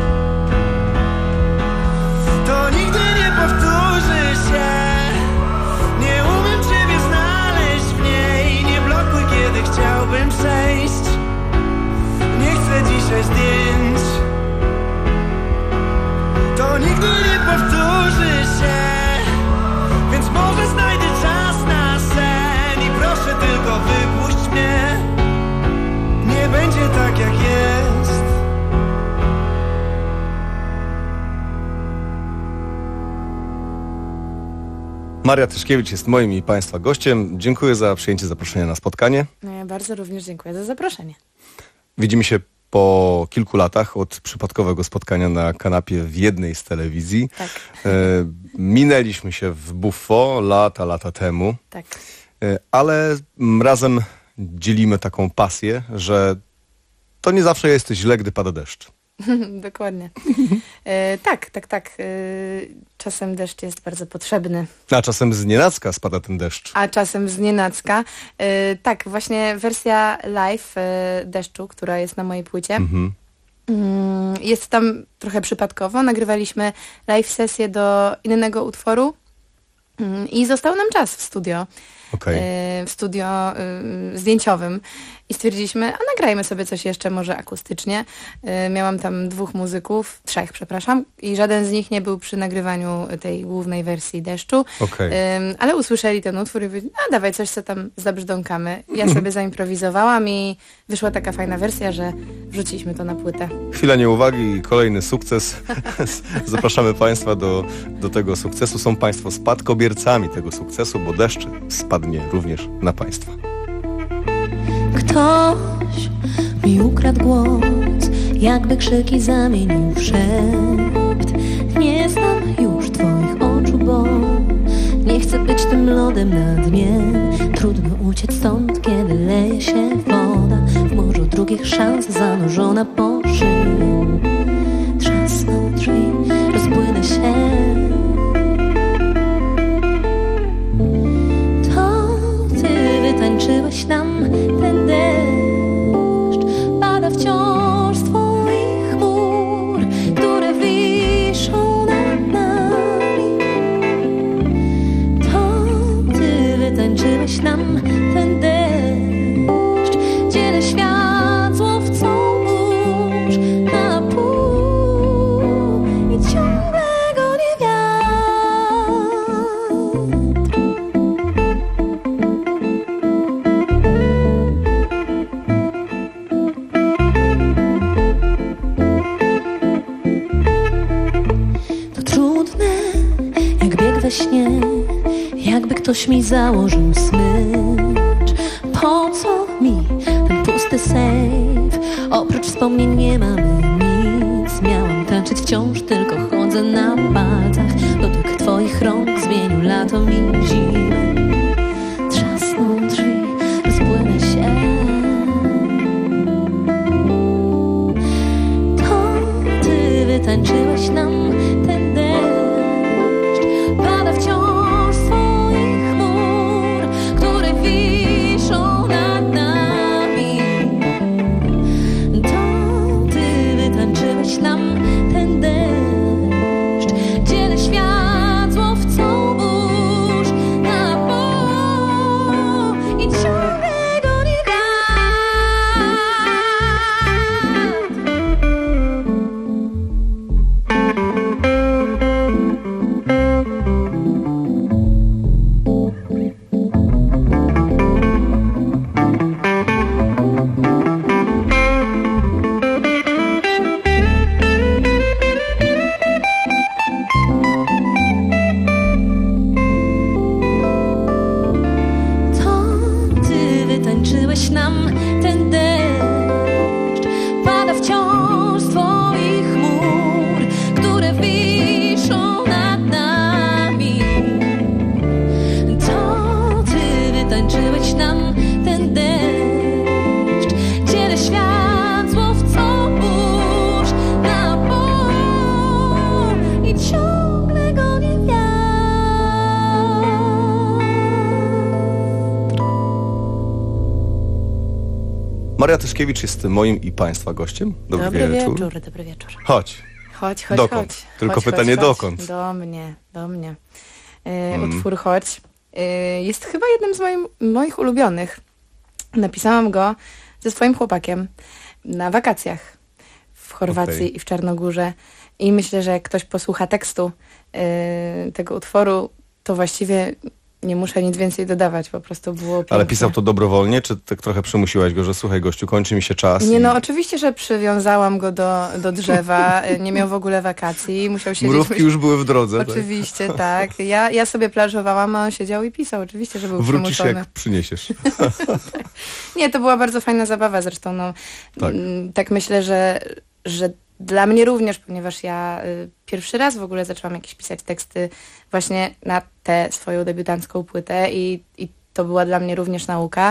To nigdy nie powtórzy się. Nie umiem ciebie znaleźć w niej. Nie blokuj, kiedy chciałbym przejść. Nie chcę dzisiaj zdjęć. To nigdy nie powtórzy się. Więc może znajdę czas na sen. I proszę tylko wypuść mnie. Nie będzie tak jak jest. Maria Tyszkiewicz jest moim i Państwa gościem. Dziękuję za przyjęcie zaproszenia na spotkanie. No ja bardzo również dziękuję za zaproszenie. Widzimy się po kilku latach od przypadkowego spotkania na kanapie w jednej z telewizji. Tak. E, minęliśmy się w Buffo lata, lata temu. Tak. E, ale m, razem dzielimy taką pasję, że to nie zawsze jest źle, gdy pada deszcz. Dokładnie. E, tak, tak, tak. E, czasem deszcz jest bardzo potrzebny. A czasem znienacka spada ten deszcz. A czasem znienacka. E, tak, właśnie wersja live e, deszczu, która jest na mojej płycie. Mhm. Jest tam trochę przypadkowo. Nagrywaliśmy live sesję do innego utworu i został nam czas w studio. Okay. W studio y, zdjęciowym i stwierdziliśmy, a nagrajmy sobie coś jeszcze może akustycznie. Y, miałam tam dwóch muzyków, trzech przepraszam, i żaden z nich nie był przy nagrywaniu tej głównej wersji deszczu, okay. y, ale usłyszeli ten utwór i powiedzieli, a dawaj coś, co tam zabrzdąkamy. Ja sobie zaimprowizowałam i wyszła taka fajna wersja, że wrzuciliśmy to na płytę. Chwila nieuwagi i kolejny sukces. Zapraszamy Państwa do, do tego sukcesu. Są Państwo spadkobiercami tego sukcesu, bo deszcz spadnie również na Państwa. Ktoś mi ukradł głos, jakby krzyki zamienił w szept. Nie znam już Twoich oczu, bo nie chcę być tym lodem na dnie. Trudno uciec stąd, kiedy leje się woda w morzu drugich szans, zanurzona po szyję. Trzasną drzwi, rozpłynę się. Tańczyłeś nam ten deszcz, pada wciąż z Twoich chmur, które wiszą nad nami. To Ty wytańczyłeś nam ten deszcz, dzielę świat słowcą burz na pół i ciągle go nie wiatr. Śnie, jakby ktoś mi założył smycz. Po co mi ten pusty sejf? Oprócz wspomnień nie mamy nic. Miałam tańczyć wciąż, tylko chodzę na palcach. Dotyk Twoich rąk zmienił lato mi zimę. Trzasną drzwi, rozpłynę się. To Ty wytańczyłeś nam ten deszcz. Pada wciąż z Twoich chmur, które wiszą nad nami. To Ty wytańczyłeś nam ten deszcz, dzielę świat łowcą burz na pół i ciągle go nie Maria Tyszkiewicz jest moim i Państwa gościem. Dobry, dobry wieczór. wieczór. Dobry wieczór. Chodź. Chodź, chodź, dokąd? chodź. Tylko chodź, pytanie chodź, dokąd? Do mnie, do mnie. E, mm. Utwór Chodź e, jest chyba jednym z moim, moich ulubionych. Napisałam go ze swoim chłopakiem na wakacjach w Chorwacji okay. i w Czarnogórze. I myślę, że jak ktoś posłucha tekstu e, tego utworu, to właściwie nie muszę nic więcej dodawać, po prostu było piękne. Ale pisał to dobrowolnie, czy tak trochę przymusiłaś go, że słuchaj gościu, kończy mi się czas? Nie i... no, oczywiście, że przywiązałam go do, do drzewa, nie miał w ogóle wakacji, musiał siedzieć... Mrówki już były w drodze. Oczywiście, tak. tak. Ja, ja sobie plażowałam, a on siedział i pisał, oczywiście, że był Wrócisz przymuszony. jak przyniesiesz. Nie, to była bardzo fajna zabawa zresztą, no. Tak, tak myślę, że, że dla mnie również, ponieważ ja y, pierwszy raz w ogóle zaczęłam jakieś pisać teksty właśnie na tę swoją debiutancką płytę i, i to była dla mnie również nauka.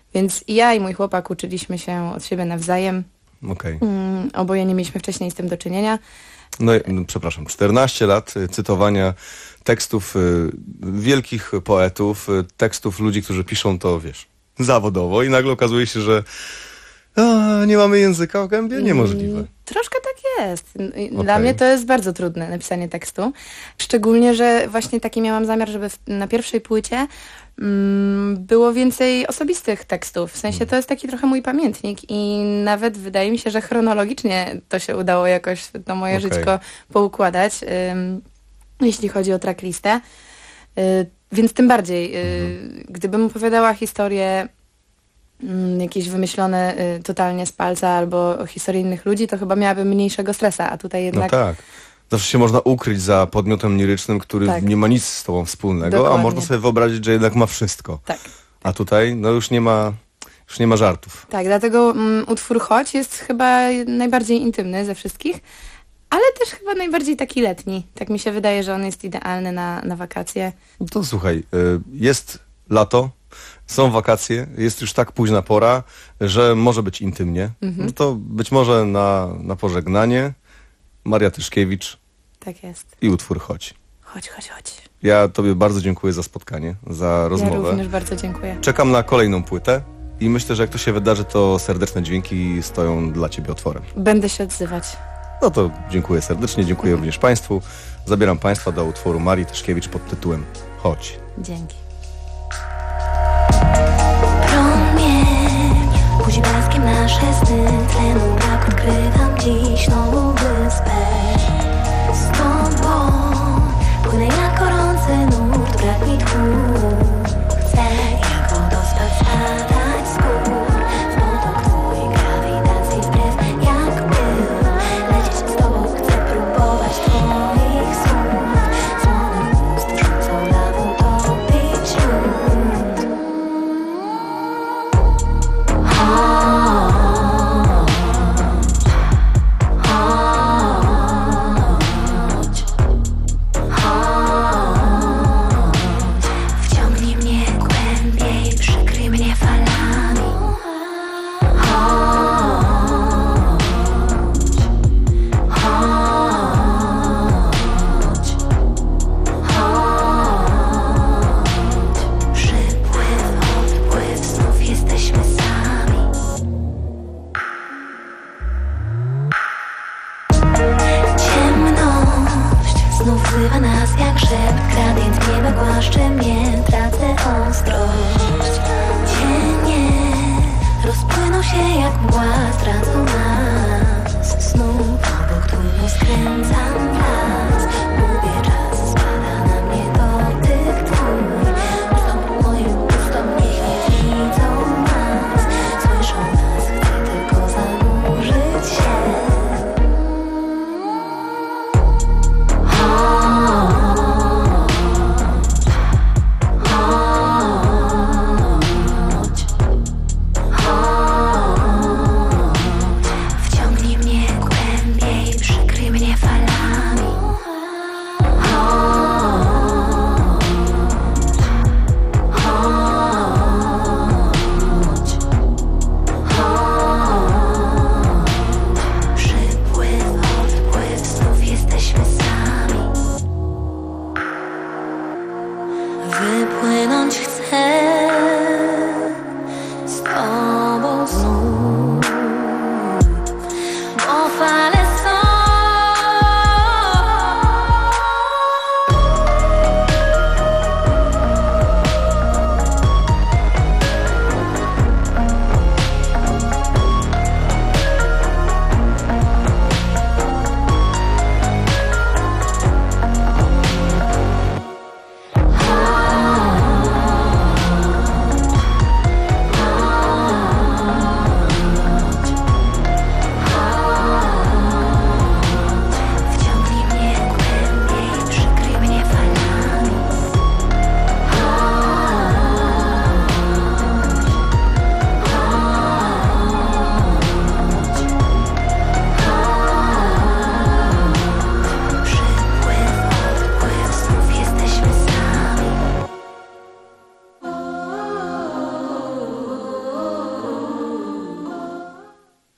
Więc i ja i mój chłopak uczyliśmy się od siebie nawzajem. Okej. Mm, oboje nie mieliśmy wcześniej z tym do czynienia. No, no przepraszam, czternaście lat y, cytowania tekstów y, wielkich poetów, y, tekstów ludzi, którzy piszą to, wiesz, zawodowo i nagle okazuje się, że a, nie mamy języka w gębie? Niemożliwe. Mm, troszkę tak jest. Dla Okej. mnie to jest bardzo trudne, napisanie tekstu. Szczególnie, że właśnie taki miałam zamiar, żeby w, na pierwszej płycie mm, było więcej osobistych tekstów. W sensie to jest taki trochę mój pamiętnik i nawet wydaje mi się, że chronologicznie to się udało jakoś to moje Okej. żyćko poukładać, ym, jeśli chodzi o tracklistę. Y, więc tym bardziej, y, gdybym opowiadała historię mm, jakieś wymyślone y, totalnie z palca albo historie innych ludzi, to chyba miałabym mniejszego stresa, a tutaj No jednak... tak. Zawsze się można ukryć za podmiotem lirycznym, który Tak. nie ma nic z tobą wspólnego, Dokładnie. a można sobie wyobrazić, że jednak ma wszystko. Tak. A tutaj no już nie ma, już nie ma żartów. Tak, dlatego mm, utwór Chodź jest chyba najbardziej intymny ze wszystkich, ale też chyba najbardziej taki letni. Tak mi się wydaje, że on jest idealny na, na wakacje. To słuchaj, y, jest lato, są wakacje, jest już tak późna pora, że może być intymnie. Mhm. No to być może na, na pożegnanie Maria Tyszkiewicz Tak jest. i utwór Chodź. Chodź, chodź, chodź. Ja tobie bardzo dziękuję za spotkanie, za Ja rozmowę. również bardzo dziękuję. Czekam na kolejną płytę i myślę, że jak to się wydarzy, to serdeczne dźwięki stoją dla ciebie otworem. Będę się odzywać. No to dziękuję serdecznie, dziękuję również państwu. Zabieram państwa do utworu Marii Tyszkiewicz pod tytułem Chodź. Dzięki. Promień, budzi blaskiem nasze sny. Tlenu brak, odkrywam dziś nową wyspę. Z tobą płynę jak gorący nurt, brak mi tchu. Chcę jak wodospad spadać z gór. W potok twój grawitacji stres jak pył. Lecieć z tobą chcę próbować twoich słów. Słonych ust rzucą lawą topić lód. Chodź, chodź.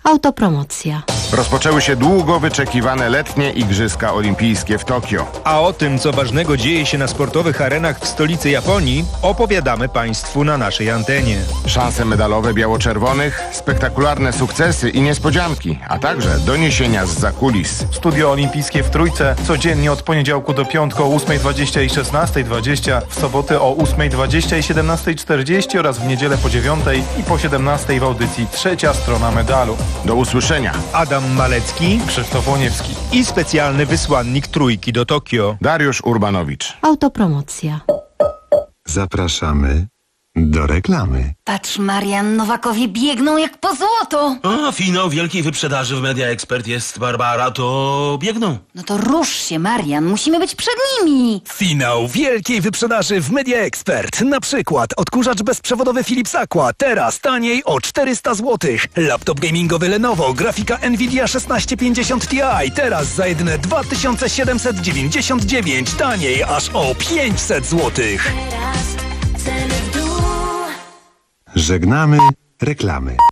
Autopromocja. Rozpoczęły się długo wyczekiwane letnie Igrzyska Olimpijskie w Tokio. A o tym, co ważnego dzieje się na sportowych arenach w stolicy Japonii, opowiadamy Państwu na naszej antenie. Szanse medalowe biało-czerwonych, spektakularne sukcesy i niespodzianki, a także doniesienia z zakulis. Studio Olimpijskie w Trójce codziennie od poniedziałku do piątku o ósmej dwadzieścia i szesnastej dwadzieścia, w soboty o ósmej dwadzieścia i siedemnastej czterdzieści oraz w niedzielę po dziewiątej i po siedemnastej w audycji Trzecia Strona Medalu. Do usłyszenia. Adam Malecki, Krzysztof Łoniewski i specjalny wysłannik Trójki do Tokio, Dariusz Urbanowicz. Autopromocja. Zapraszamy do reklamy. Patrz, Marian, Nowakowie biegną jak po złoto. A, finał wielkiej wyprzedaży w Media Expert jest, Barbara, to biegną. No to rusz się, Marian, musimy być przed nimi. Finał wielkiej wyprzedaży w Media Expert. Na przykład odkurzacz bezprzewodowy Philips Aqua, teraz taniej o czterysta złotych. Laptop gamingowy Lenovo, grafika Nvidia szesnaście pięćdziesiąt Ti, teraz za jedyne dwa tysiące siedemset dziewięćdziesiąt dziewięć, taniej aż o pięćset złotych. Żegnamy reklamy.